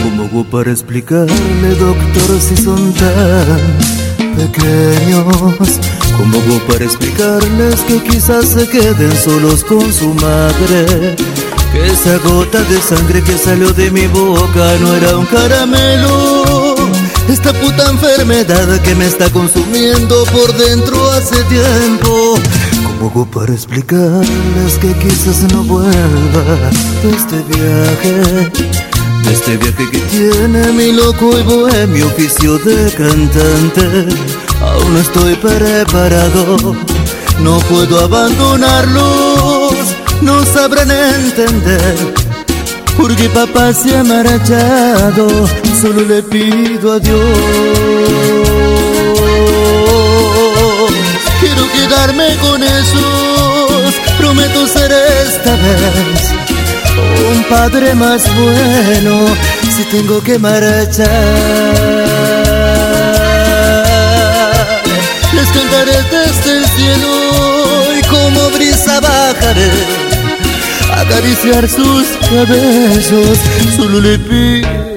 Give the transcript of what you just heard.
¿Cómo hago para explicarle, doctor, si son tan pequeños? ¿Cómo hago para explicarles que quizás se queden solos con su madre? Que esa gota de sangre que salió de mi boca no era un caramelo. Esta puta enfermedad que me está consumiendo por dentro hace tiempo. ¿Cómo hago para explicarles que quizás no vuelva de este viaje? De este viaje que tiene mi loco y bohemio oficio de cantante. Aún no estoy preparado, no puedo abandonarlos. No sabrán entender porque papá se ha marchado. Solo le pido a Dios. Quiero quedarme con esos. Prometo ser esta vez un padre más bueno si tengo que marchar. Les cantaré desde el cielo y como brisa bajaré a acariciar sus cabellos. Solo le pido